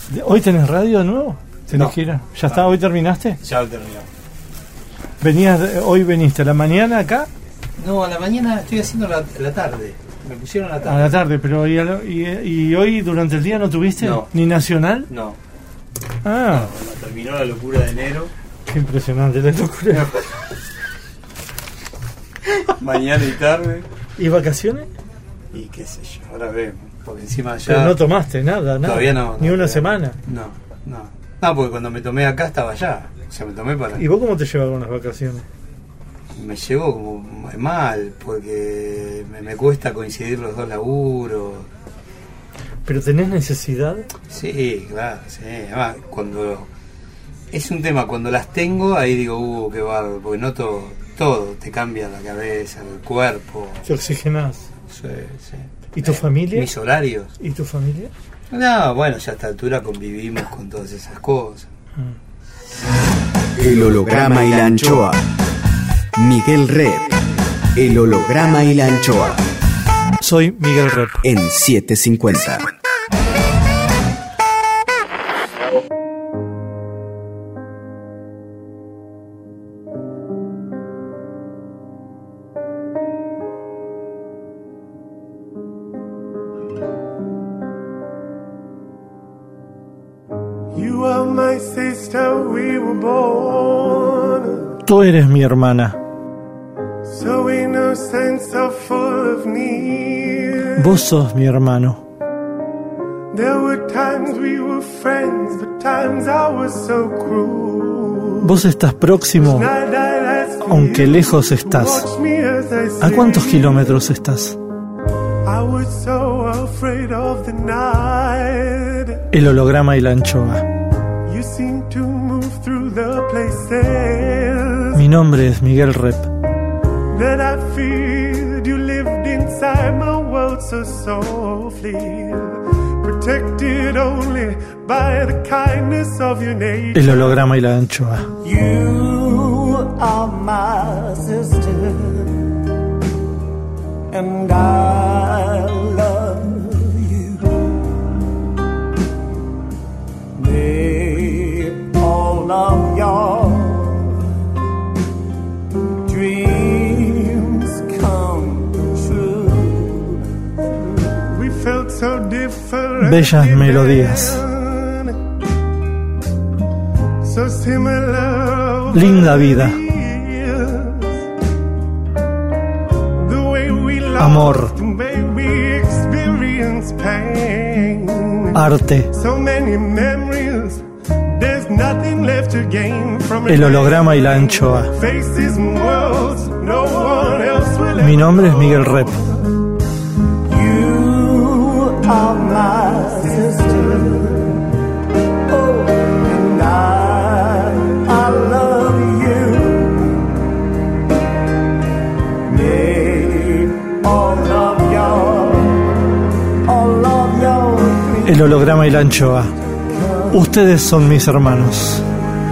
¿Hoy tenés radio de nuevo? ¿Tenés que ir? ¿Ya está? ¿Hoy terminaste? Ya terminamos. ¿Hoy veniste a la mañana acá? No, a la mañana estoy haciendo la tarde. Me pusieron a la tarde. A la tarde, pero ¿y hoy durante el día no tuviste? No. ¿Ni nacional? No. Ah. No, cuando terminó la locura de enero. Qué impresionante la locura. Mañana y tarde. ¿Y vacaciones? Y qué sé yo, ahora vemos. Porque encima ya. Pero no tomaste nada. Todavía no. Ni una semana. No, porque cuando me tomé acá estaba allá. O sea, me tomé para. ¿Y vos cómo te llevas con las vacaciones? Me llevo como mal, porque me cuesta coincidir los dos laburos. ¿Pero tenés necesidad? Sí, claro, sí. Además, cuando es un tema, cuando las tengo, ahí digo, qué bárbaro, porque noto todo, te cambia la cabeza, el cuerpo. ¿Te oxigenás? Sí. ¿Y tu familia? Mis horarios. ¿Y tu familia? No, bueno, ya a esta altura convivimos con todas esas cosas. El holograma y la anchoa. Miguel Rep. El holograma y la anchoa. Soy Miguel Rep. En 750. Tú eres mi hermana. Vos sos mi hermano. Vos estás próximo, aunque lejos estás. ¿A cuántos kilómetros estás? El holograma y la anchoa. Mi nombre es Miguel Rep. El holograma y la anchoa. You are my sister, and I love you. May all of your dreams come true. We felt so different. Bellas melodías. Linda vida. Amor. Arte. El holograma y la anchoa. Mi nombre es Miguel Rep. You are my sister. El holograma y la anchoa. Ustedes son mis hermanos.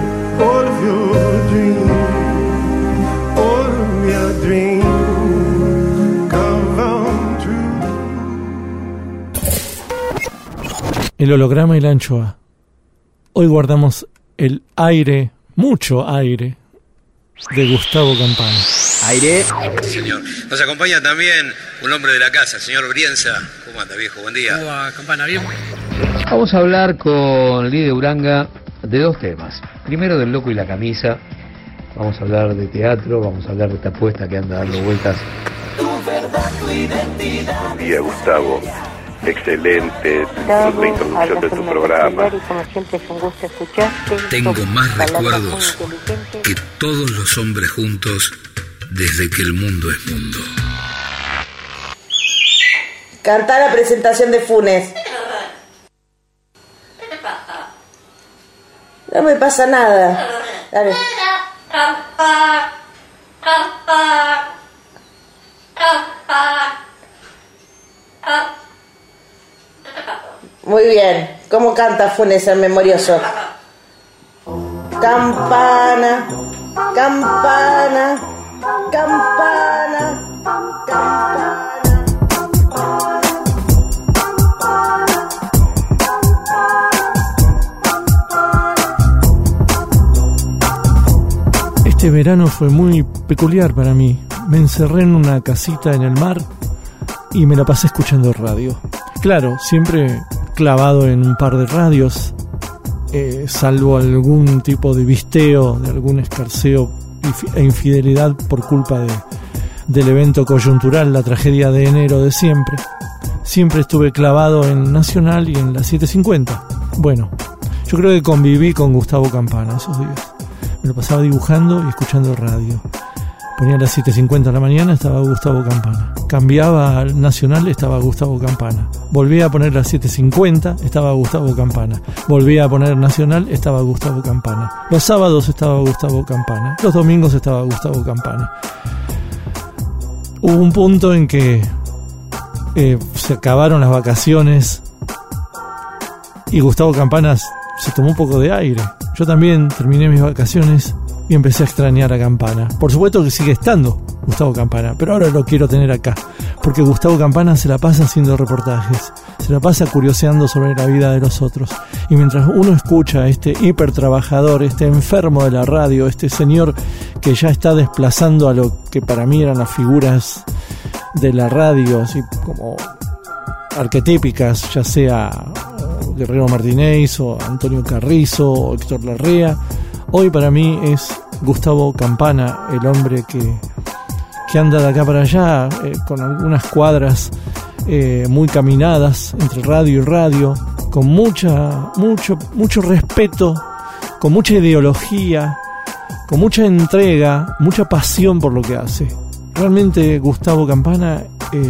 El holograma y la anchoa. Hoy guardamos el aire, mucho aire, de Gustavo Campana. Aire. Señor. Nos acompaña también un hombre de la casa, el señor Brienza. ¿Cómo anda, viejo? Buen día. ¿Cómo va, Campana? ¿Bien? Vamos a hablar con Lidia Uranga de dos temas. Primero del loco y la camisa. Vamos a hablar de teatro, vamos a hablar de esta apuesta que anda dando vueltas. Buen día, Gustavo. Excelente la introducción de tu programa. Y como siempre es un gusto escucharte. Tengo más recuerdos que todos los hombres juntos desde que el mundo es mundo. Canta la presentación de Funes. No me pasa nada. Dale. Muy bien. ¿Cómo canta Funes el memorioso? Campana, campana, campana, campana. Este verano fue muy peculiar para mí. Me encerré en una casita en el mar y me la pasé escuchando radio. Claro, siempre clavado en un par de radios, salvo algún tipo de visteo, de algún escarceo e infidelidad por culpa del evento coyuntural, la tragedia de enero de siempre. Siempre estuve clavado en Nacional y en la 750. Bueno, yo creo que conviví con Gustavo Campana esos días. Me lo pasaba dibujando y escuchando radio. Ponía las 7:50 de la mañana, estaba Gustavo Campana. Cambiaba al Nacional, estaba Gustavo Campana. Volvía a poner las 7:50, estaba Gustavo Campana. Volvía a poner Nacional, estaba Gustavo Campana. Los sábados estaba Gustavo Campana. Los domingos estaba Gustavo Campana. Hubo un punto en que se acabaron las vacaciones y Gustavo Campana se tomó un poco de aire. Yo también terminé mis vacaciones y empecé a extrañar a Campana. Por supuesto que sigue estando Gustavo Campana, pero ahora lo quiero tener acá, porque Gustavo Campana se la pasa haciendo reportajes, se la pasa curioseando sobre la vida de los otros. Y mientras uno escucha a este hipertrabajador, este enfermo de la radio, este señor que ya está desplazando a lo que para mí eran las figuras de la radio, así como arquetípicas, ya sea Guerrero Martínez o Antonio Carrizo o Héctor Larrea, hoy para mí es Gustavo Campana, el hombre que anda de acá para allá con algunas cuadras muy caminadas entre radio y radio, con mucho respeto, con mucha ideología, con mucha entrega, mucha pasión por lo que hace. Realmente Gustavo Campana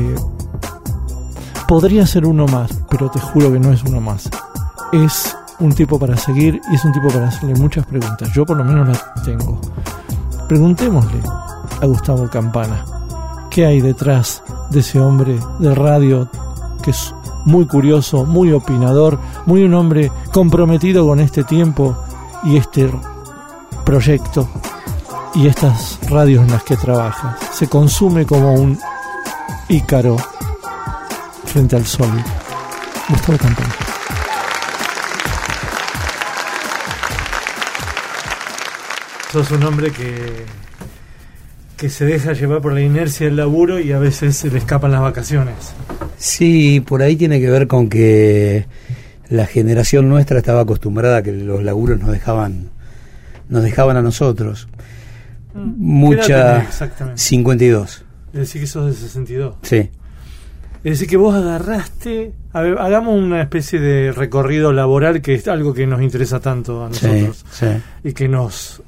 podría ser uno más, pero te juro que no es uno más. Es un tipo para seguir y es un tipo para hacerle muchas preguntas. Yo por lo menos las tengo. Preguntémosle a Gustavo Campana qué hay detrás de ese hombre de radio que es muy curioso, muy opinador, muy un hombre comprometido con este tiempo y este proyecto y estas radios en las que trabaja. Se consume como un ícaro frente al sol. Gustavo Campana. Sos un hombre que se deja llevar por la inercia del laburo y a veces se le escapan las vacaciones. Sí, por ahí tiene que ver con que la generación nuestra estaba acostumbrada a que los laburos nos dejaban a nosotros. Mucha. 52. Es decir, que sos de 62. Sí. Es decir, que vos agarraste... A ver, hagamos una especie de recorrido laboral, que es algo que nos interesa tanto a nosotros. Sí. Y que nos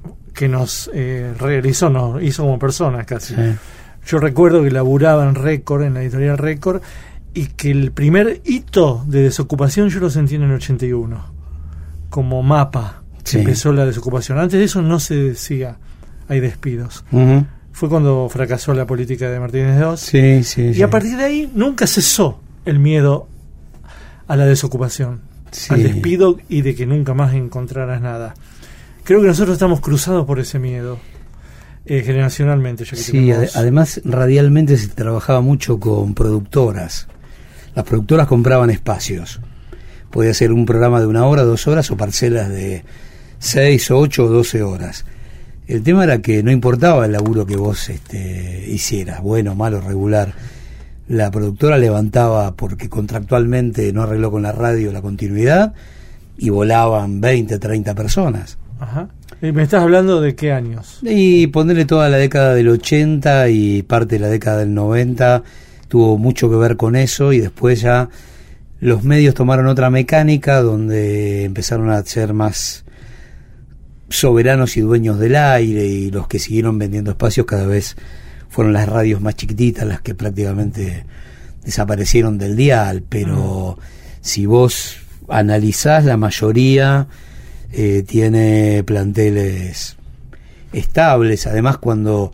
realizó, nos hizo como personas casi. Sí. Yo recuerdo que laburaba en Récord, en la editorial Récord, y que el primer hito de desocupación yo lo sentí en el 81, como mapa. Sí. Empezó la desocupación. Antes de eso no se decía hay despidos. Uh-huh. Fue cuando fracasó la política de Martínez de Oz. Sí. Y a partir de ahí nunca cesó el miedo a la desocupación, al despido y de que nunca más encontraras nada. Creo que nosotros estamos cruzados por ese miedo, generacionalmente. Ya que tenemos... además radialmente se trabajaba mucho con productoras. Las productoras compraban espacios. Podía ser un programa de 1 hora, 2 horas o parcelas de 6, 8 o 12 horas. El tema era que no importaba el laburo que vos hicieras, bueno, malo, regular. La productora levantaba porque contractualmente no arregló con la radio la continuidad y volaban 20, 30 personas. Ajá. ¿Y me estás hablando de qué años? Y ponerle toda la década del 80 y parte de la década del 90 tuvo mucho que ver con eso, y después ya los medios tomaron otra mecánica donde empezaron a ser más soberanos y dueños del aire, y los que siguieron vendiendo espacios cada vez fueron las radios más chiquititas, las que prácticamente desaparecieron del dial. Pero si vos analizás, la mayoría tiene planteles estables. Además, cuando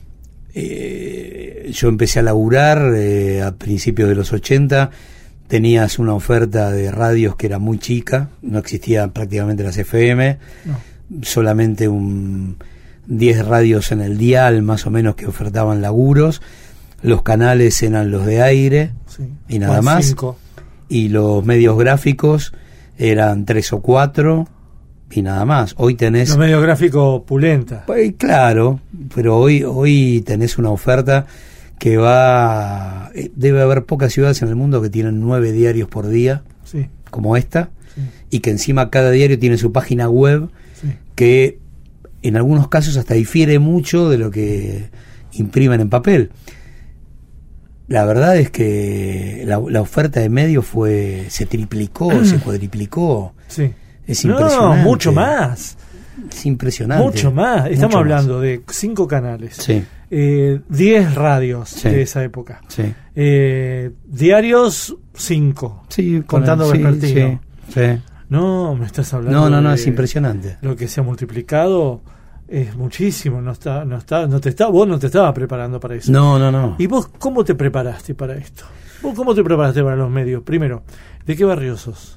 yo empecé a laburar a principios de los 80, tenías una oferta de radios que era muy chica, no existían prácticamente las FM, solamente 10 radios en el dial más o menos que ofertaban laburos. Los canales eran los de aire y nada más. 5. Y los medios gráficos eran 3 o 4, y nada más. Hoy tenés... Los medios gráficos pulenta. Pues, claro, pero hoy tenés una oferta que va... Debe haber pocas ciudades en el mundo que tienen 9 diarios por día, Sí. como esta, Sí. y que encima cada diario tiene su página web, Sí. que en algunos casos hasta difiere mucho de lo que imprimen en papel. La verdad es que la oferta de medios se triplicó, se cuadriplicó. Sí. Es impresionante. No, mucho más. Es impresionante. Mucho más. Estamos Mucho hablando de 5 canales. Sí. 10 radios Sí. de esa época. Sí. Diarios 5. Sí, contando vespertino. Sí. No, me estás hablando. No, de es impresionante. Lo que se ha multiplicado es muchísimo. Vos no te estabas preparando para eso. No. ¿Y vos cómo te preparaste para esto? ¿Vos cómo te preparaste para los medios? Primero, ¿de qué barrio sos?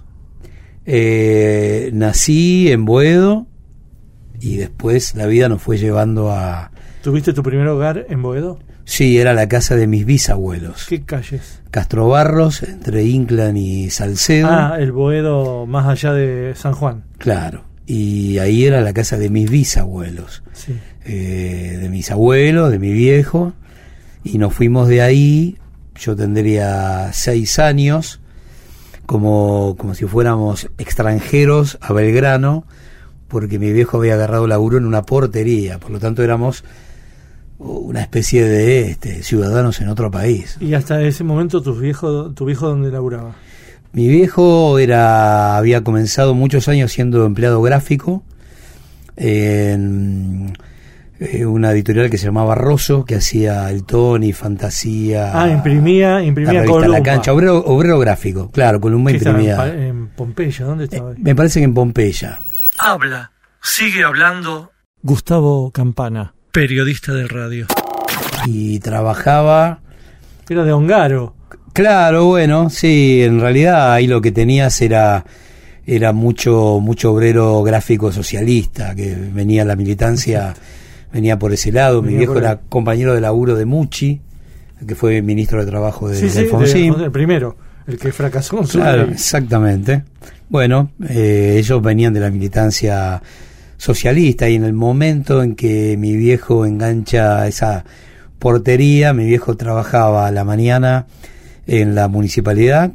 Nací en Boedo y después la vida nos fue llevando a... ¿Tuviste tu primer hogar en Boedo? Sí, era la casa de mis bisabuelos. ¿Qué calles? Castro Barros, entre Inclán y Salcedo. Ah, el Boedo más allá de San Juan. Claro, y ahí era la casa de mis bisabuelos. Sí. De mis abuelos, de mi viejo, y nos fuimos de ahí. Yo tendría 6 años, como si fuéramos extranjeros a Belgrano, porque mi viejo había agarrado laburo en una portería, por lo tanto éramos una especie de ciudadanos en otro país. ¿Y hasta ese momento tu viejo dónde laburaba? Mi viejo había comenzado muchos años siendo empleado gráfico en una editorial que se llamaba Rosso, que hacía el Tony, Fantasía. Imprimía la Columba. La Cancha, obrero gráfico, claro, Columba imprimía. En Pompeya, ¿dónde estaba? Me parece que en Pompeya. Habla, sigue hablando. Gustavo Campana, periodista de radio. Y trabajaba... Era de Ongaro. Claro, bueno, sí, en realidad ahí lo que tenías era mucho obrero gráfico socialista, que venía la militancia, venía por ese lado. Mi viejo era compañero de laburo de Mucci, que fue ministro de Trabajo de Alfonsín. El primero, el que fracasó con su Claro, ley. exactamente. Bueno, ellos venían de la militancia socialista, y en el momento en que mi viejo engancha esa portería, mi viejo trabajaba a la mañana en la municipalidad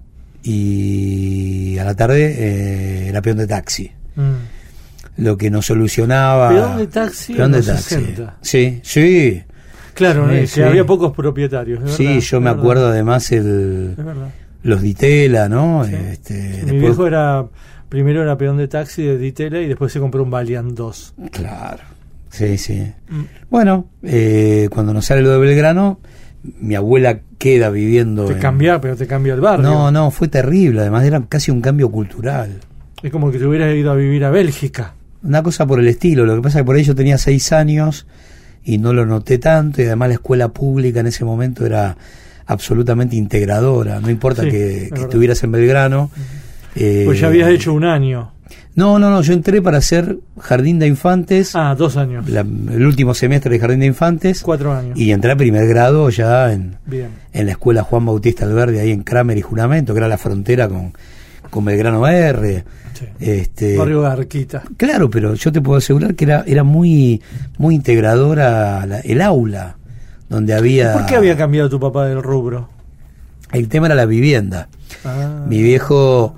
y a la tarde era peón de taxi. Lo que nos solucionaba... ¿Peón de taxi en los 60? Sí. Claro, sí. Que había pocos propietarios. Sí, verdad, yo me acuerdo además los Ditela, ¿no? Sí. Después... Mi viejo primero era peón de taxi de Ditela y después se compró un Valiant 2. Claro, sí. Bueno, cuando nos sale lo de Belgrano, mi abuela queda viviendo... Pero te cambia el barrio. No, fue terrible, además era casi un cambio cultural. Es como que te hubieras ido a vivir a Bélgica. Una cosa por el estilo, lo que pasa es que por ahí yo tenía 6 años y no lo noté tanto, y además la escuela pública en ese momento era absolutamente integradora, no importa que estuvieras en Belgrano. Pues ya habías hecho un año. No, yo entré para hacer jardín de infantes. 2 años. El último semestre de jardín de infantes. 4 años. Y entré a primer grado ya en la escuela Juan Bautista Alberdi, ahí en Kramer y Juramento, que era la frontera con Belgrano R. Sí. Barrio Garquita. Claro, pero yo te puedo asegurar que era muy integradora el aula, donde había... ¿Por qué había cambiado tu papá del rubro? El tema era la vivienda. Mi viejo...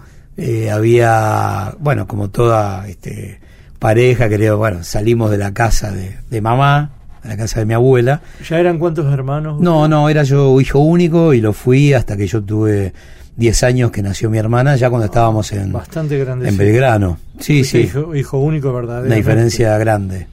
había, como toda pareja, salimos de la casa de mamá, de la casa de mi abuela. ¿Ya eran cuántos hermanos? No, era yo hijo único y lo fui hasta que yo tuve 10 años que nació mi hermana, ya cuando estábamos bastante grande, en Belgrano. Sí. Hijo único, ¿verdad? Una diferencia grande.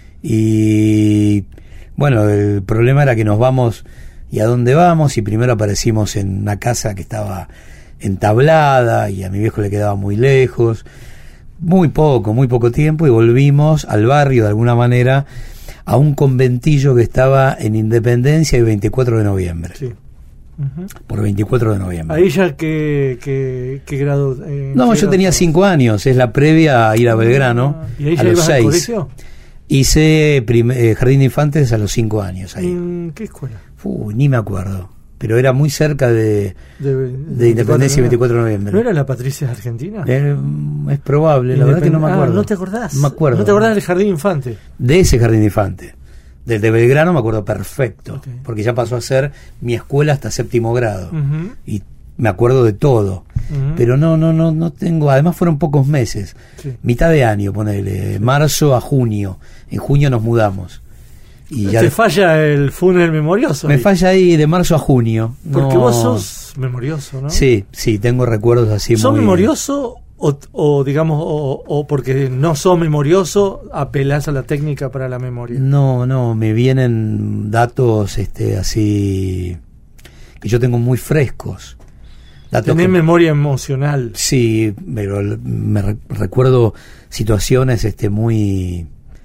Y el problema era que nos vamos, ¿y a dónde vamos? Y primero aparecimos en una casa que estaba entablada y a mi viejo le quedaba muy lejos, muy poco tiempo, y volvimos al barrio de alguna manera, a un conventillo que estaba en Independencia y 24 de noviembre. Sí. Por 24 de noviembre. ¿Ahí ya qué grado? No, yo tenía 5 años, es la previa a ir a Belgrano. ¿Y ahí a ya los ibas 6. al colegio? Hice jardín de infantes a los 5 años ahí. ¿En qué escuela? Ni me acuerdo. pero era muy cerca de Independencia y 24 de noviembre. ¿No era la Patricia Argentina? Es probable, la verdad que no me acuerdo. ¿No te acordás? No me acuerdo. ¿No te acordás del Jardín Infante? De ese Jardín Infante. Del de Belgrano me acuerdo perfecto, Okay. porque ya pasó a ser mi escuela hasta 7º grado. Uh-huh. Y me acuerdo de todo. Uh-huh. Pero no tengo, además fueron pocos meses. Sí. Mitad de año, ponele, marzo a junio. En junio nos mudamos. Y ya ¿Te falla el funeral memorioso? me ahí? falla ahí de marzo a junio. Porque No. vos sos memorioso, ¿no? Sí, tengo recuerdos así ¿Sos muy... memorioso o digamos, o porque no sos memorioso apelás a la técnica para la memoria? No, me vienen datos así que yo tengo muy frescos. Datos Tenés memoria emocional. Sí, pero recuerdo situaciones muy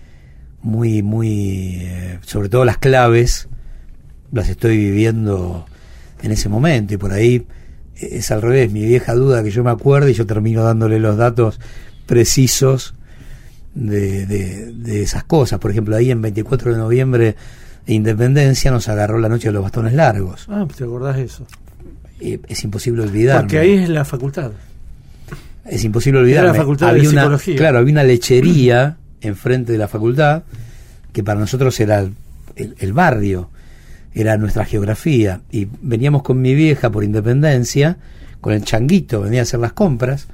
sobre todo las claves las estoy viviendo en ese momento, y por ahí es al revés, mi vieja duda que yo me acuerde y yo termino dándole los datos precisos de esas cosas. Por ejemplo, ahí en 24 de noviembre de Independencia nos agarró la noche de los bastones largos. ¿Te acordás de eso? Es imposible olvidarme. Porque ahí es la facultad. Es imposible olvidarme. Era la facultad de psicología. Claro, había una lechería enfrente de la facultad que para nosotros era el barrio, era nuestra geografía, y veníamos con mi vieja por Independencia con el changuito, venía a hacer las compras,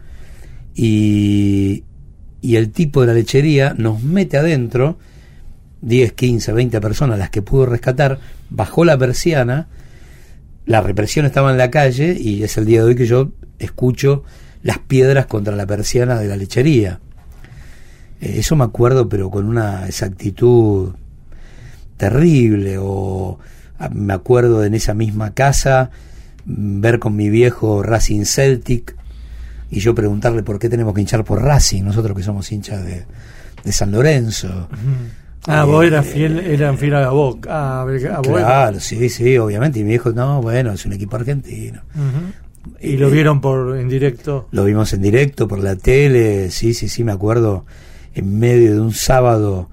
y el tipo de la lechería nos mete adentro, 10, 15, 20 personas, las que pudo rescatar, bajó la persiana, la represión estaba en la calle, y es el día de hoy que yo escucho las piedras contra la persiana de la lechería. Eso me acuerdo, pero con una exactitud terrible. O me acuerdo de en esa misma casa ver con mi viejo Racing Celtic y yo preguntarle por qué tenemos que hinchar por Racing, nosotros que somos hinchas de San Lorenzo. Vos eran fiel a Boca. Claro, sí, obviamente. Y mi viejo, no, bueno, es un equipo argentino. ¿Y lo vieron en directo? Lo vimos en directo por la tele, sí, me acuerdo, en medio de un sábado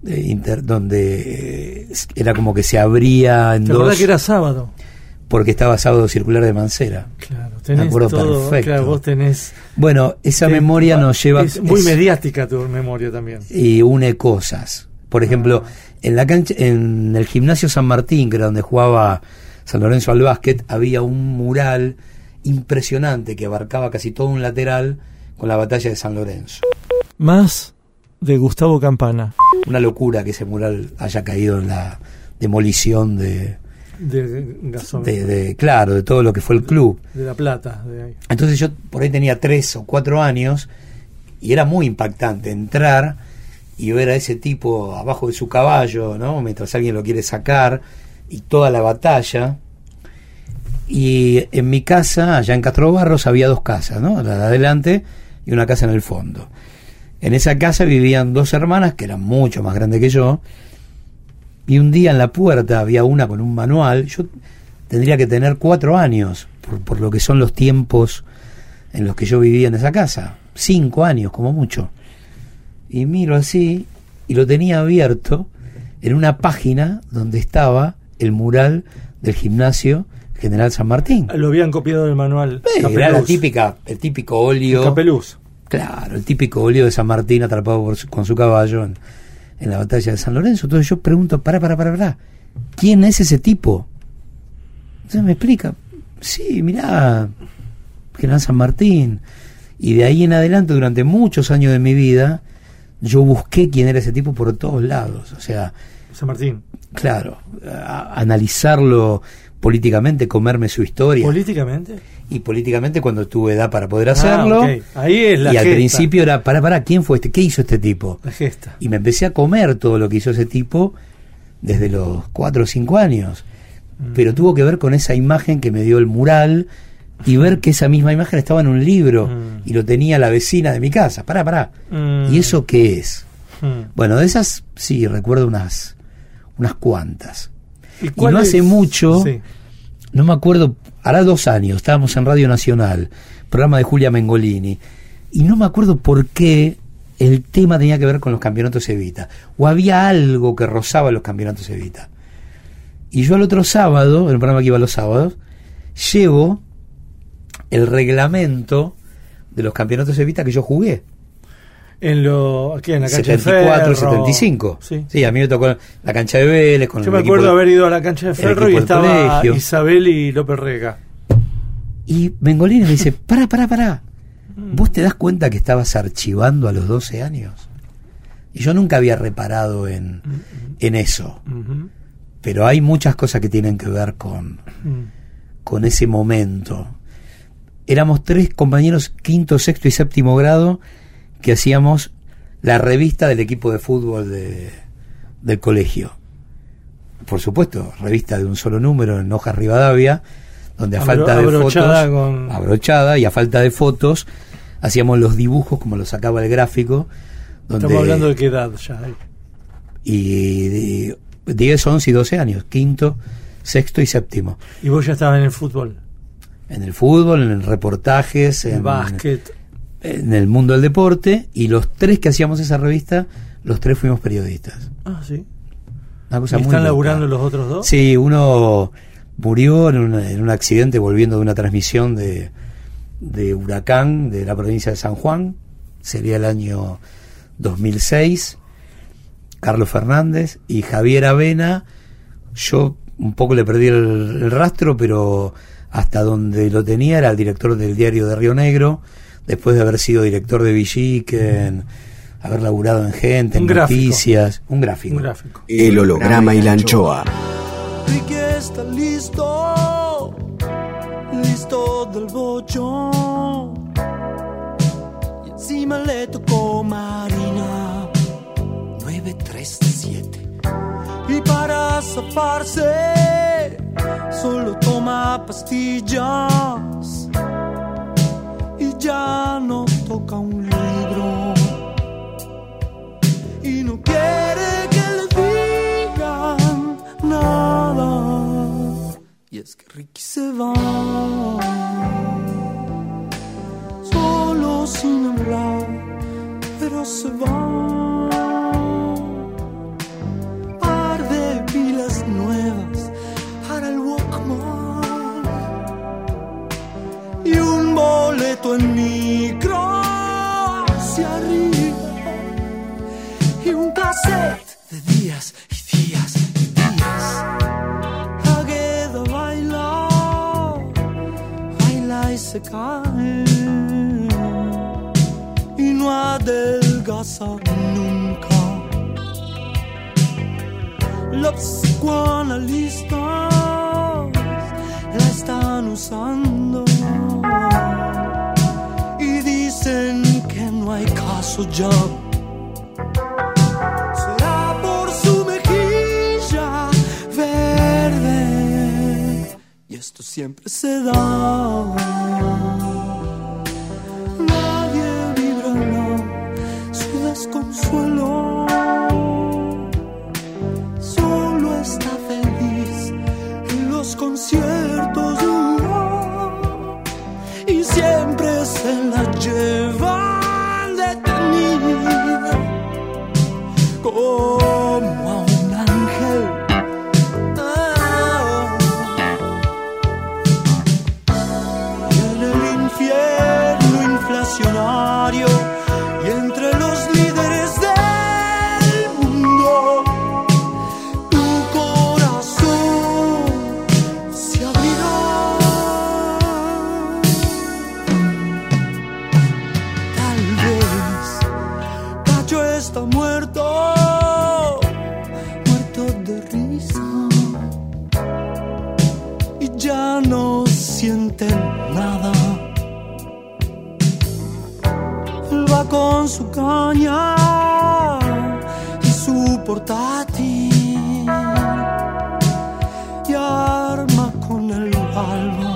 donde era como que se abría en dos. ¿Te acuerdas que era sábado? Porque estaba Sábado Circular de Mancera. Claro, tenés me acuerdo todo, perfecto. Claro, vos tenés... Bueno, esa memoria nos lleva... Es muy mediática tu memoria también. Y une cosas. Por ejemplo, en la cancha, en el gimnasio San Martín, que era donde jugaba San Lorenzo al básquet, había un mural impresionante que abarcaba casi todo un lateral con la batalla de San Lorenzo. Más de Gustavo Campana. Una locura que ese mural haya caído en la demolición de claro, de todo lo que fue el club. De La Plata. De ahí. Entonces yo por ahí tenía 3 o 4 años y era muy impactante entrar y ver a ese tipo abajo de su caballo, ¿no? Mientras alguien lo quiere sacar, y toda la batalla. Y en mi casa, allá en Castro Barros, había 2 casas, ¿no? La de adelante y una casa en el fondo. En esa casa vivían 2 hermanas que eran mucho más grandes que yo, y un día en la puerta había una con un manual. Yo tendría que tener 4 años, por lo que son los tiempos en los que yo vivía en esa casa, 5 años como mucho. Y miro así, y lo tenía abierto en una página donde estaba el mural del gimnasio General San Martín. Lo habían copiado del manual. Era el típico óleo. Capeluz. Claro, el típico óleo de San Martín atrapado con su caballo en la batalla de San Lorenzo. Entonces yo pregunto, para, ¿quién es ese tipo? Entonces me explica, sí, mirá, General San Martín. Y de ahí en adelante, durante muchos años de mi vida, yo busqué quién era ese tipo por todos lados. O sea, San Martín. Claro, analizarlo políticamente, comerme su historia. ¿Políticamente? Y políticamente cuando tuve edad para poder hacerlo. Okay. Ahí es la y gesta. Al principio era, para, ¿quién fue este? ¿Qué hizo este tipo? La gesta. Y me empecé a comer todo lo que hizo ese tipo desde los 4 o 5 años. Pero tuvo que ver con esa imagen que me dio el mural y ver que esa misma imagen estaba en un libro y lo tenía la vecina de mi casa. Pará. ¿Y eso qué es? Bueno, de esas sí recuerdo unas cuantas. Y no hace mucho, sí. No me acuerdo, hará 2 años, estábamos en Radio Nacional, programa de Julia Mengolini, y no me acuerdo por qué el tema tenía que ver con los campeonatos Evita, o había algo que rozaba los campeonatos Evita. Y yo al otro sábado, en el programa que iba los sábados, llevo el reglamento de los campeonatos Evita que yo jugué. ¿Qué? En la cancha 74, de Ferro. 75. Sí. Sí, a mí me tocó la cancha de Vélez. Con Yo el me acuerdo equipo haber ido a la cancha de Ferro y estaba colegio. Isabel y López Rega. Y Bengolini me dice, pará. ¿Vos te das cuenta que estabas archivando a los 12 años? Y yo nunca había reparado en eso. Pero hay muchas cosas que tienen que ver con ese momento. Éramos 3 compañeros, 5º, 6º y 7º grado, que hacíamos la revista del equipo de fútbol del colegio. Por supuesto, revista de un solo número en hojas Rivadavia, donde a falta de fotos, abrochada, y a falta de fotos hacíamos los dibujos como lo sacaba el gráfico. Donde, estamos hablando de qué edad ya. Y de 10, 11 y 12 años, 5º, 6º y 7º. ¿Y vos ya estabas en el fútbol? En el fútbol, en reportajes, en básquet, en el mundo del deporte, y los 3 que hacíamos esa revista, los 3 fuimos periodistas. Ah, sí. Una cosa ¿Y muy están loca. laburando los otros 2? Sí, uno murió en un accidente volviendo de una transmisión de huracán de la provincia de San Juan. Sería el año 2006. Carlos Fernández y Javier Avena. Yo un poco le perdí el rastro, pero hasta donde lo tenía era el director del diario de Río Negro, después de haber sido director de Villiquen, haber laburado en Gente, en Noticias. Un gráfico. El holograma y la anchoa. Ricky está listo del bochón, y encima le tocó Marina 937, y para zafarse solo toma pastillas y ya no toca un libro, y no quiere que le digan nada. Y es que Ricky se va solo sin hablar, pero se va. Par de pilas nuevas para el Walkman y un boleto en micro hacia arriba y un cassette de días y días y días. Agueda baila y se cae y no adelgaza nunca. Los psicoanalistas la están usando y dicen que no hay caso ya. Será por su mejilla verde y esto siempre se da. Nadie vibrará su desconsuelo, solo está feliz en los conciertos y siempre se la llevan detenida como a un ángel. Y en el infierno inflacionario y entre los líderes del mundo, tu corazón se abrirá. Tal vez Cacho está muerto de risa y ya no siente nada. Él va con su caña y su portátil y arma con el alma.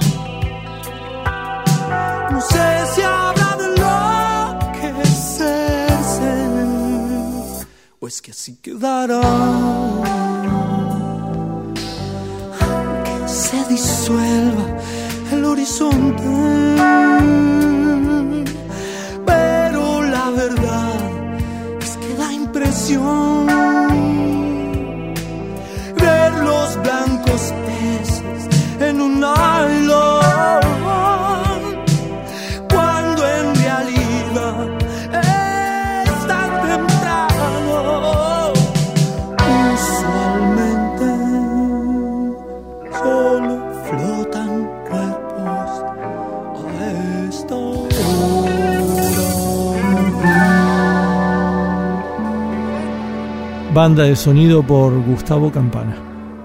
No sé si habrá de enloquecerse o es que así quedará. Aunque se disuelva el horizonte, pero la verdad es que da impresión ver los blancos banda de sonido por Gustavo Campana.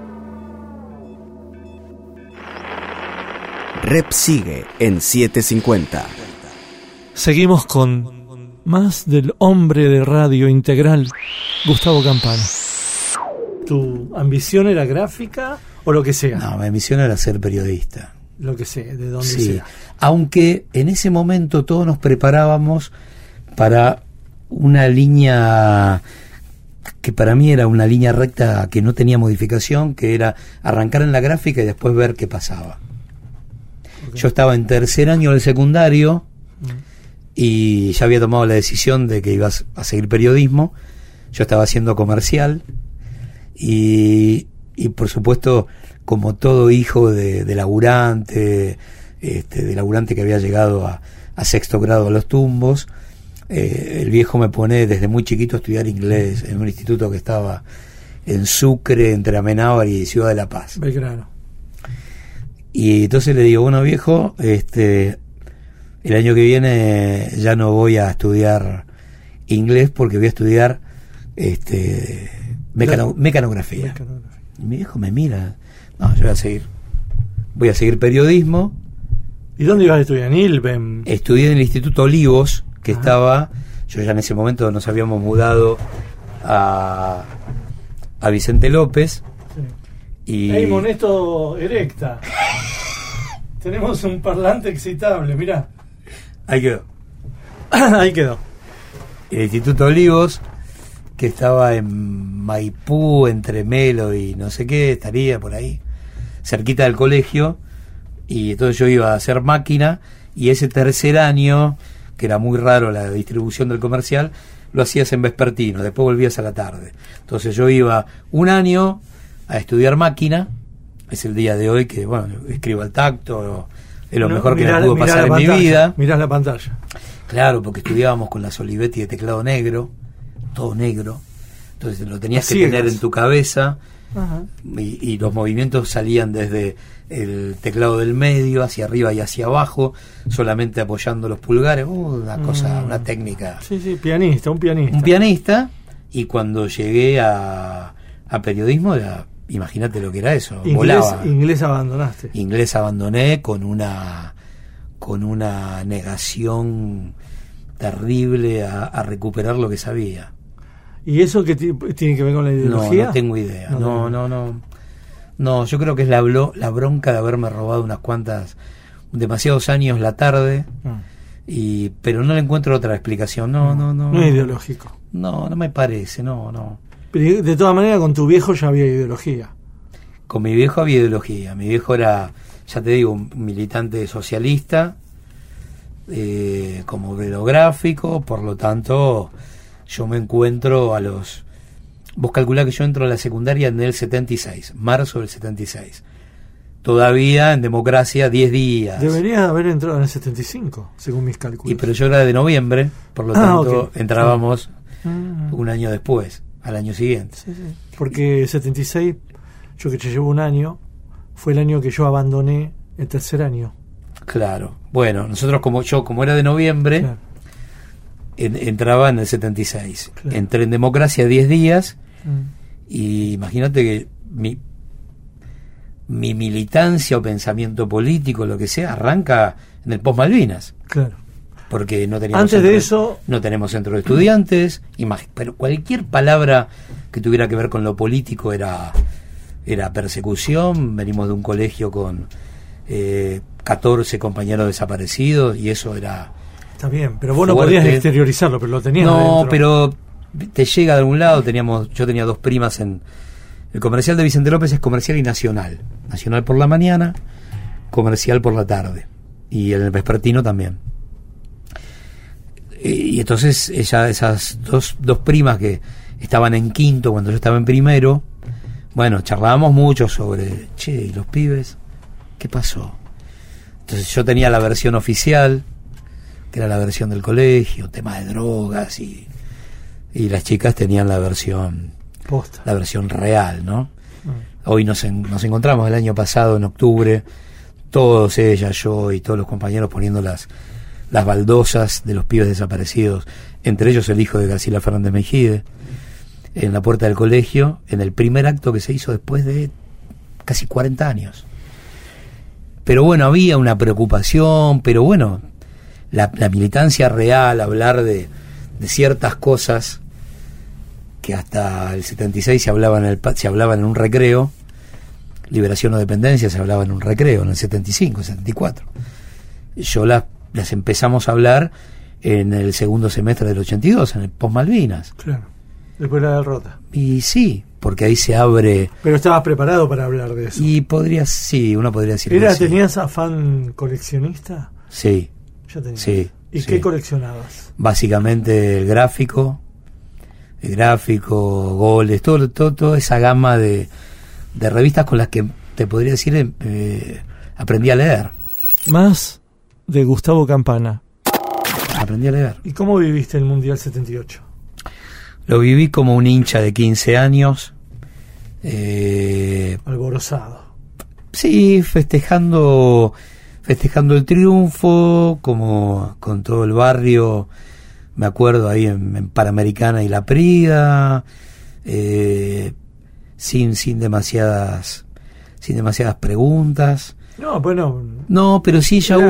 Rep sigue en 750. Seguimos con más del hombre de radio integral, Gustavo Campana. ¿Tu ambición era gráfica o lo que sea? No, mi ambición era ser periodista. Lo que sea, de donde Sí, sea. aunque en ese momento todos nos preparábamos para una línea que para mí era una línea recta que no tenía modificación, que era arrancar en la gráfica y después ver qué pasaba. Okay. Yo estaba en tercer año del secundario y ya había tomado la decisión de que ibas a seguir periodismo. Yo estaba haciendo comercial y por supuesto, como todo hijo de laburante, de laburante que había llegado a sexto grado a los tumbos, el viejo me pone desde muy chiquito a estudiar inglés en un instituto que estaba en Sucre, entre Amenábar y Ciudad de La Paz. Belgrano. Y entonces le digo, bueno, viejo, el año que viene ya no voy a estudiar inglés porque voy a estudiar mecanografía. Y mi viejo me mira, no, yo voy a seguir periodismo. ¿Y dónde ibas a estudiar? ¿En Ilben? Estudié en el Instituto Olivos, que estaba, yo ya en ese momento nos habíamos mudado a Vicente López. Sí. Y ¡Ey, Monesto erecta! Tenemos un parlante excitable, mirá. Ahí quedó. Ahí quedó. El Instituto Olivos, que estaba en Maipú, entre Melo y no sé qué, estaría por ahí, cerquita del colegio, y entonces yo iba a hacer máquina, y ese tercer año, que era muy raro la distribución del comercial, lo hacías en vespertino, después volvías a la tarde. Entonces yo iba un año a estudiar máquina, es el día de hoy que, bueno, escribo al tacto, es lo mejor que me pudo pasar en mi vida. Mirá la pantalla. Claro, porque estudiábamos con las Olivetti de teclado negro, todo negro, entonces lo tenías que tener en tu cabeza. Ajá. Y los movimientos salían desde el teclado del medio hacia arriba y hacia abajo, solamente apoyando los pulgares. Una cosa, una técnica. Sí, pianista, un pianista. Y cuando llegué a periodismo, imagínate lo que era eso. Volaba. Inglés abandonaste. Inglés abandoné con una negación terrible a recuperar lo que sabía. ¿Y eso qué tiene que ver con la ideología? No tengo idea. No, yo creo que es la bronca de haberme robado demasiados años la tarde, pero no le encuentro otra explicación. No es ideológico. No me parece, no. Pero de todas maneras, con tu viejo ya había ideología. Con mi viejo había ideología. Mi viejo era, ya te digo, un militante socialista, como obrero gráfico, por lo tanto yo me encuentro vos calculá que yo entro a la secundaria en el 76, marzo del 76. Todavía en democracia 10 días. Debería haber entrado en el 75, según mis cálculos. Pero yo era de noviembre, por lo tanto entrábamos un año después, al año siguiente. Sí. Porque 76, yo que te llevo un año, fue el año que yo abandoné el tercer año. Claro. Bueno, nosotros como era de noviembre, claro, entraba en el 76. Claro. Entré en democracia 10 días y imagínate que mi militancia o pensamiento político, lo que sea, arranca en el post-Malvinas. Claro. Porque no teníamos antes de eso no tenemos centro de estudiantes, pero cualquier palabra que tuviera que ver con lo político era persecución. Venimos de un colegio con 14 compañeros desaparecidos y eso era... Está bien, pero vos no podías exteriorizarlo, pero lo tenías no adentro. Pero te llega de algún lado. Yo tenía 2 primas en el comercial de Vicente López. Es comercial y nacional por la mañana, comercial por la tarde, y en el vespertino también. Y entonces esas dos primas que estaban en quinto cuando yo estaba en primero, bueno, charlábamos mucho sobre, ¿y los pibes? ¿Qué pasó? Entonces yo tenía la versión oficial, que era la versión del colegio, tema de drogas, y las chicas tenían la versión posta, la versión real, ¿no? Hoy nos encontramos el año pasado en octubre, todos, ella, yo y todos los compañeros poniendo las baldosas de los pibes desaparecidos, entre ellos el hijo de Graciela Fernández Mejide, en la puerta del colegio, en el primer acto que se hizo después de casi 40 años. Pero bueno, había una preocupación, pero bueno, la militancia real, hablar de ciertas cosas que hasta el 76 se hablaban en un recreo, liberación o dependencia se hablaba en un recreo, en el 75, 74. Yo las empezamos a hablar en el segundo semestre del 82, en el post-Malvinas. Claro, después de la derrota. Y sí, porque ahí se abre... Pero estabas preparado para hablar de eso. Y uno podría decir que sí. ¿Tenías afán coleccionista? Sí. Ya tenías. Sí. ¿Y qué coleccionabas? Básicamente el gráfico, goles, toda esa gama de revistas con las que te podría decir aprendí a leer. Más de Gustavo Campana. Aprendí a leer. ¿Y cómo viviste el Mundial 78? Lo viví como un hincha de 15 años. Alborozado. Sí, festejando el triunfo, como con todo el barrio, me acuerdo ahí en Panamericana y La Prida, sin demasiadas preguntas. No, bueno. No, pero sí ya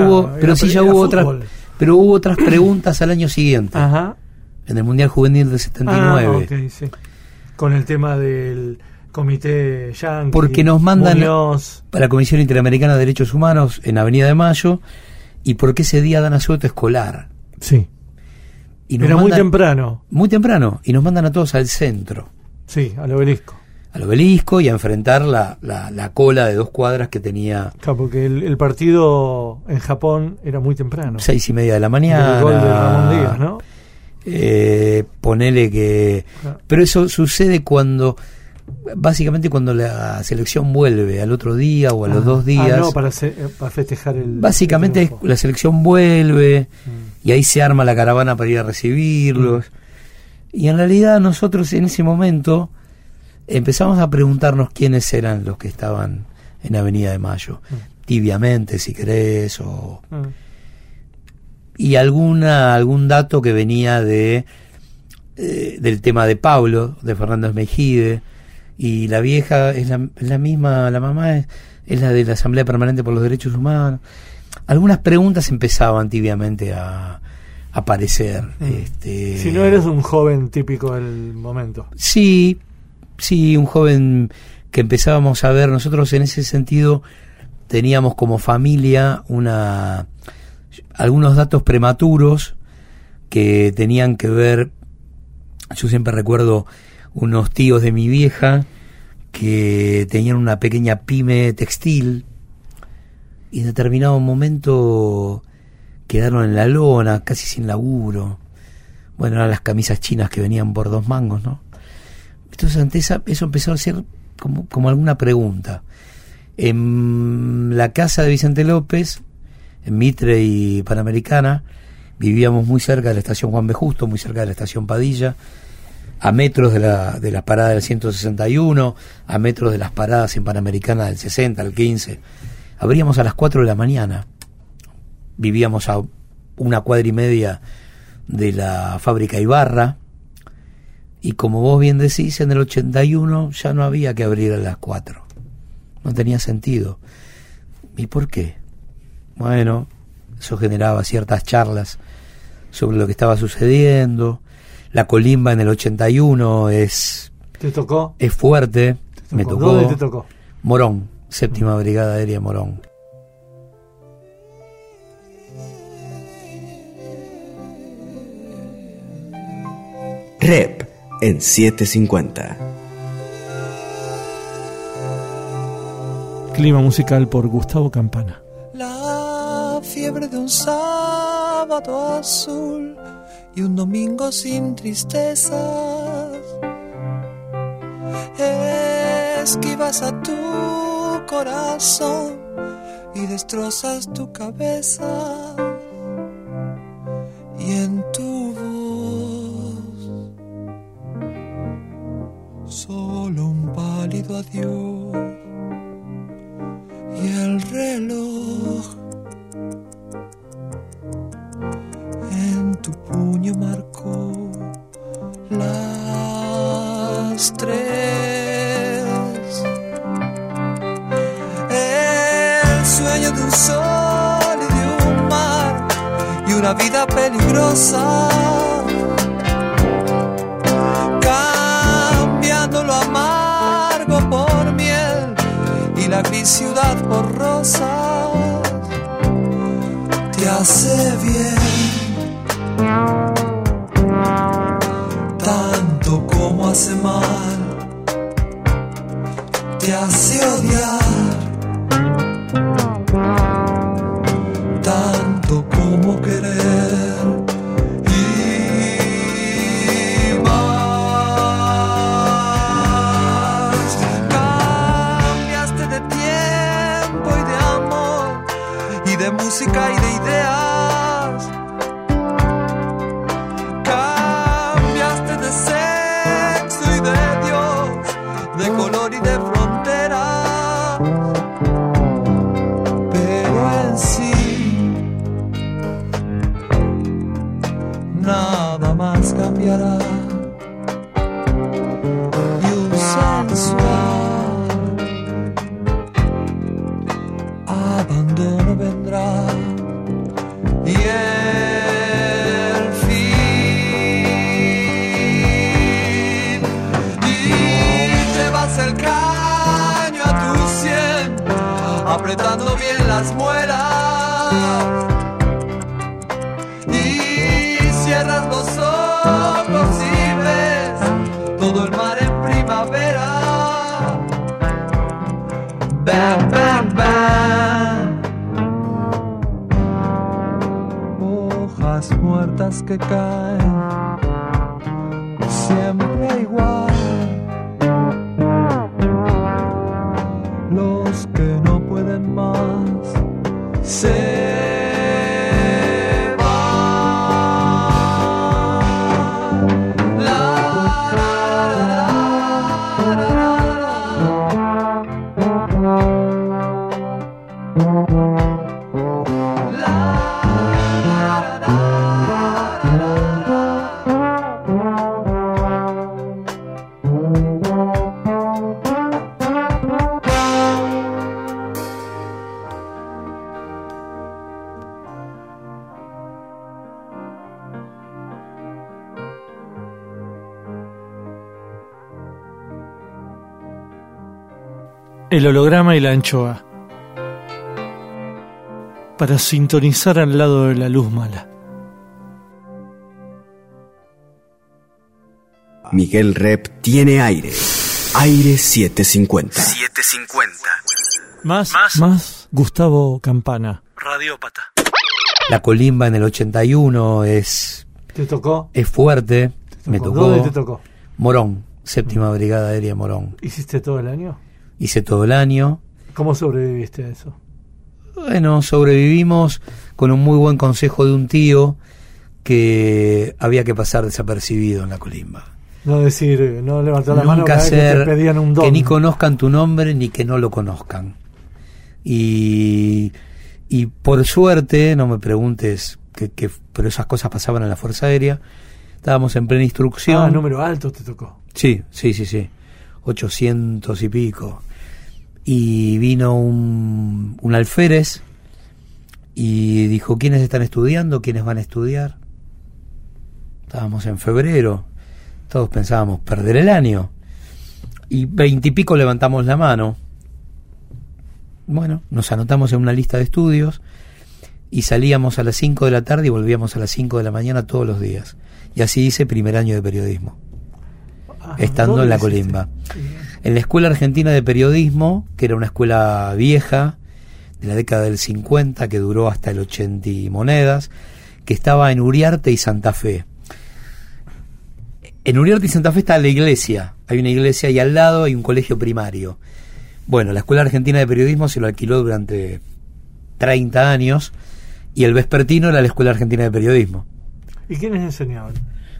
hubo otras preguntas al año siguiente. Ajá. En el Mundial Juvenil del 79. Okay, sí. Con el tema del Comité Yankee. Porque nos mandan Muñoz, para la Comisión Interamericana de Derechos Humanos en Avenida de Mayo, y porque ese día dan asueto escolar. Sí. Y era muy temprano. Muy temprano. Y nos mandan a todos al centro. Sí, al obelisco. Al obelisco y a enfrentar la cola de 2 cuadras que tenía. Claro, porque el partido en Japón era muy temprano. 6:30 de la mañana. El gol de Ramón Díaz, ¿no? Ponele que... Claro. Pero eso sucede básicamente cuando la selección vuelve al otro día o a los 2 días. No, para festejar básicamente la selección vuelve y ahí se arma la caravana para ir a recibirlos. Y en realidad nosotros en ese momento empezamos a preguntarnos quiénes eran los que estaban en Avenida de Mayo, tibiamente, si querés, y algún dato que venía del tema de Pablo, de Fernández Mejide, y la vieja es la misma, la mamá es la de la Asamblea Permanente por los Derechos Humanos. Algunas preguntas empezaban tibiamente a aparecer. Si no eres un joven típico del momento. Sí, un joven que empezábamos a ver. Nosotros en ese sentido teníamos como familia algunos datos prematuros que tenían que ver. Yo siempre recuerdo unos tíos de mi vieja que tenían una pequeña pyme textil y en determinado momento quedaron en la lona, casi sin laburo. Bueno, eran las camisas chinas que venían por 2 mangos, ¿no? Entonces ante eso empezó a ser como alguna pregunta. En la casa de Vicente López, en Mitre y Panamericana, vivíamos muy cerca de la estación Juan B. Justo, muy cerca de la estación Padilla, a metros de la parada del 161, a metros de las paradas en Panamericana del 60, al 15. Abríamos a las 4 de la mañana. Vivíamos a 1,5 cuadras de la fábrica Ibarra. Y como vos bien decís, en el 81 ya no había que abrir a las 4. No tenía sentido. ¿Y por qué? Bueno, eso generaba ciertas charlas sobre lo que estaba sucediendo. La colimba en el 81 ¿Te tocó? Es fuerte. Me tocó. ¿Dónde te tocó? Morón, 7ª Brigada Aérea Morón. Rep en 750. Clima musical por Gustavo Campana. La fiebre de un sábado azul y un domingo sin tristezas. Esquivas a tu corazón y destrozas tu cabeza. Y en tu voz solo un pálido adiós. Y el reloj en tu puño marcó las los tres. El sueño de un sol y de un mar y una vida peligrosa, cambiando lo amargo por miel y la gris ciudad por rosas. Te hace bien tanto como hace mal, te hace odiar tanto como querer y más. Cambiaste de tiempo y de amor y de música y de ideas. Cambiaste de sexo y de Dios, de color y de frontera. Pero en sí nada más cambiará. Y un sensual abandono vendrá. Y el fin. Y llevas el caño a tu sien, apretando bien las muelas. Y cierras los ojos y ves todo el mar en primavera. Bam, bam, bam. Hojas muertas que caen, siempre igual. Los que no pueden más se El holograma y la anchoa. Para sintonizar al lado de la luz mala. Miguel Rep tiene aire. Aire 750. 750. Más Gustavo Campana. Radiópata. La Colimba en el 81 es... ¿Te tocó? Es fuerte. Me tocó. ¿Dónde te tocó? Morón, Séptima Brigada Aérea Morón. ¿Hiciste todo el año? Hice todo el año. ¿Cómo sobreviviste a eso? Bueno, sobrevivimos con un muy buen consejo de un tío que había que pasar desapercibido en la Colimba. No decir, no levantar la Nunca mano cada vez que te pedían un don. Que ni conozcan tu nombre ni que no lo conozcan. Y por suerte, no me preguntes, pero esas cosas pasaban en la Fuerza Aérea. Estábamos en plena instrucción. Ah, número alto te tocó. Sí. 800 y pico. Y vino un alférez y dijo: ¿quiénes están estudiando? ¿Quiénes van a estudiar? Estábamos en febrero, todos pensábamos perder el año, y 20 y pico levantamos la mano. Bueno, nos anotamos en una lista de estudios y salíamos a las 5 de la tarde y volvíamos a las 5 de la mañana todos los días. Y así hice primer año de periodismo, estando en la Colimba. En la Escuela Argentina de Periodismo, que era una escuela vieja, de la década del 50, que duró hasta el 80 y monedas, que estaba en Uriarte y Santa Fe. En Uriarte y Santa Fe está la iglesia, hay una iglesia y al lado hay un colegio primario. Bueno, la Escuela Argentina de Periodismo se lo alquiló durante 30 años y el vespertino era la Escuela Argentina de Periodismo. ¿Y quiénes enseñaban?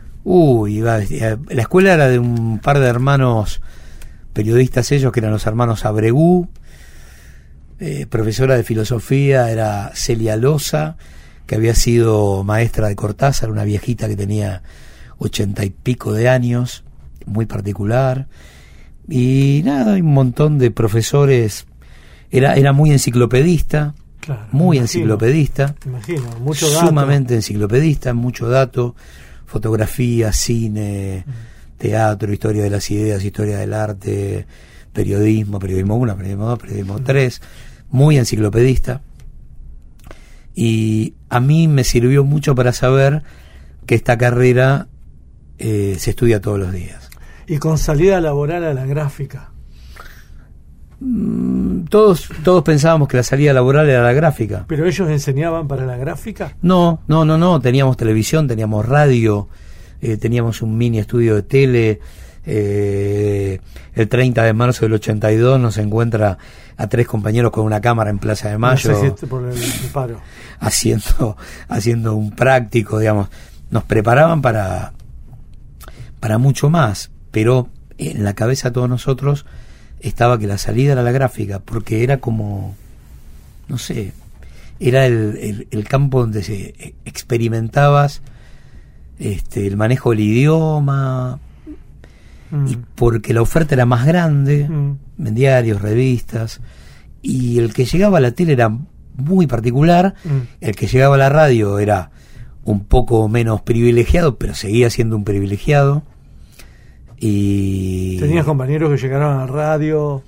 La escuela era de un par de hermanos periodistas, ellos que eran los hermanos Abregú. Profesora de filosofía era Celia Loza, que había sido maestra de Cortázar, una viejita que tenía 80 y pico de años, muy particular. Y nada, hay un montón de profesores. Era muy enciclopedista, claro, muy me enciclopedista. imagino, mucho dato. Sumamente enciclopedista, mucho dato, fotografía, cine, teatro, historia de las ideas, historia del arte, periodismo 1, periodismo 2, periodismo 3, muy enciclopedista. Y a mí me sirvió mucho para saber que esta carrera se estudia todos los días. Y con salida laboral a la gráfica. Todos pensábamos que la salida laboral era la gráfica. ¿Pero ellos enseñaban para la gráfica? No, teníamos televisión, teníamos radio, teníamos un mini estudio de tele. El 30 de marzo del 82 nos encuentra a 3 compañeros con una cámara en Plaza de Mayo, no sé si por el paro, haciendo un práctico, digamos. Nos preparaban para mucho más, pero en la cabeza de todos nosotros estaba que la salida era la gráfica, porque era como, no sé, era el campo donde se experimentabas el manejo del idioma, y porque la oferta era más grande, en diarios, revistas, y el que llegaba a la tele era muy particular, el que llegaba a la radio era un poco menos privilegiado, pero seguía siendo un privilegiado. Y ¿tenías compañeros que llegaron a la radio?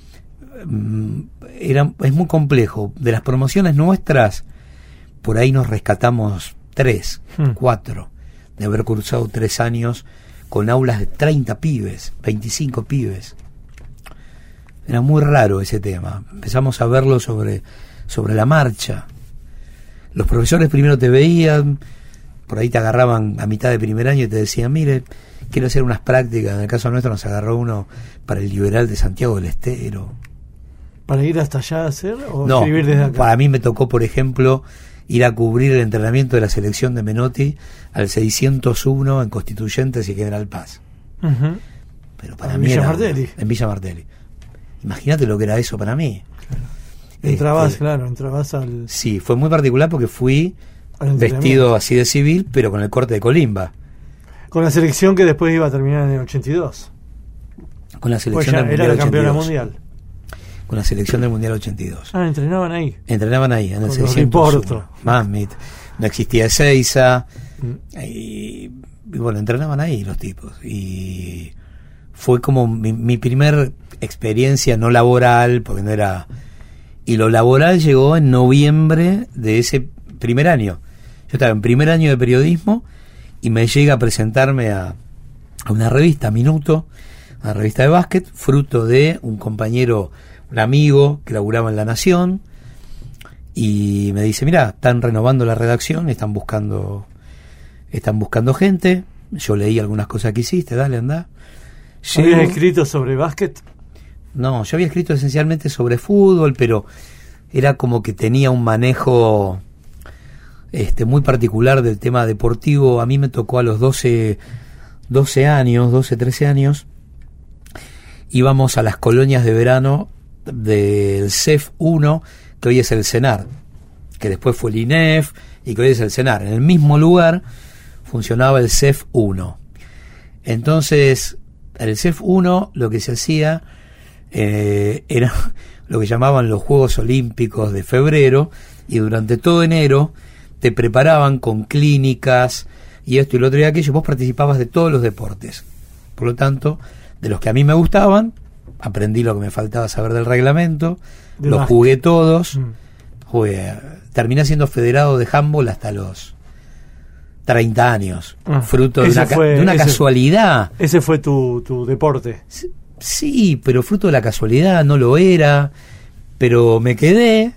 Es muy complejo. De las promociones nuestras, por ahí nos rescatamos 3, 4, de haber cursado 3 años con aulas de 30 pibes, 25 pibes. Era muy raro ese tema. Empezamos a verlo sobre la marcha. Los profesores primero te veían, por ahí te agarraban a mitad de primer año y te decían, mire, quiero hacer unas prácticas. En el caso nuestro nos agarró uno para el Liberal de Santiago del Estero. ¿Para ir hasta allá a hacer o no, escribir desde acá? Para mí me tocó, por ejemplo, ir a cubrir el entrenamiento de la selección de Menotti al 601 en Constituyentes y General Paz. Pero para mí Villa era Martelli. En Villa Martelli. Imagínate lo que era eso para mí. Claro. Entrabas al... Sí, fue muy particular porque fui vestido así de civil, pero con el corte de colimba. Con la selección que después iba a terminar en el 82. Con la selección pues ya del Mundial era la campeona 82. mundial. Con la selección del Mundial 82. Entrenaban ahí. Entrenaban ahí, en el con 601. Mamit. No existía Ezeiza. Y bueno, entrenaban ahí los tipos. Y fue como mi primer experiencia no laboral, porque no era... Y lo laboral llegó en noviembre de ese primer año. Yo estaba en primer año de periodismo y me llega a presentarme a una revista, Minuto, una revista de básquet, fruto de un compañero, un amigo que laburaba en La Nación, y me dice, mira, están renovando la redacción, están buscando gente. Yo leí algunas cosas que hiciste, dale, andá. ¿Habías escrito sobre básquet? No, yo había escrito esencialmente sobre fútbol, pero era como que tenía un manejo muy particular del tema deportivo. A mí me tocó a los 13 años, íbamos a las colonias de verano del CEF 1, que hoy es el CENAR, que después fue el INEF y que hoy es el CENAR. En el mismo lugar funcionaba el CEF 1. Entonces, en el CEF 1 lo que se hacía era lo que llamaban los Juegos Olímpicos de febrero, y durante todo enero te preparaban con clínicas y esto y lo otro y aquello. Vos participabas de todos los deportes, por lo tanto, de los que a mí me gustaban, aprendí lo que me faltaba saber del reglamento, los jugué todos, terminé siendo federado de handball hasta los 30 años, fruto de una casualidad. Ese fue tu deporte. Sí, pero fruto de la casualidad, no lo era, pero me quedé.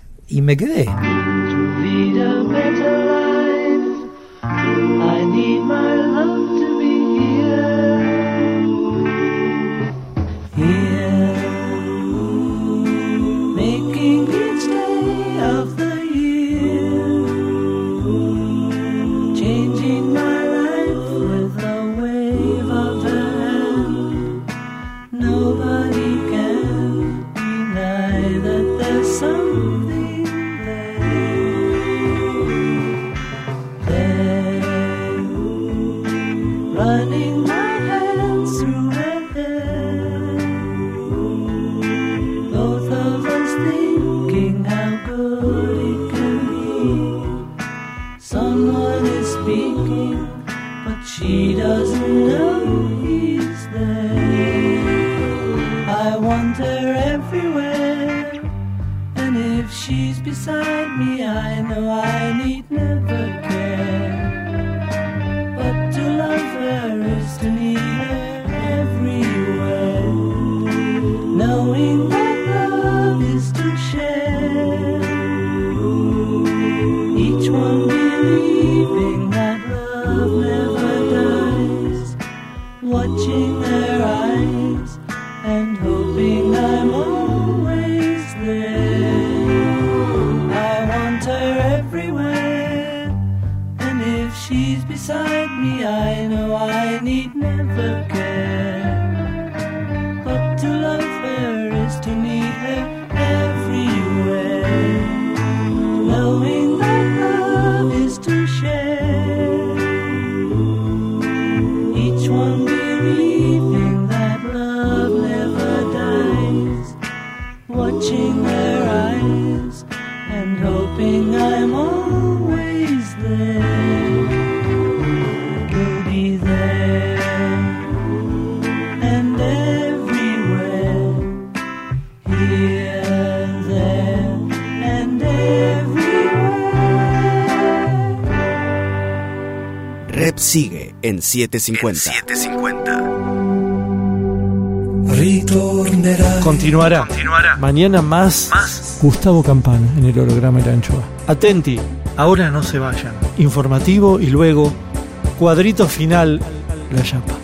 watching their eyes and hoping I'm always there. I want her everywhere, and if she's beside me, I know I need never care. But to love her is to meet her everywhere, knowing that love is to share, each one believing that love never dies, watching their eyes and hoping I'm always there. You'll be there and everywhere, here, there and everywhere. Rep sigue en 750. Continuará. Mañana más Gustavo Campana en el holograma de la anchoa. Atenti, ahora no se vayan. Informativo y luego cuadrito final, la chapa.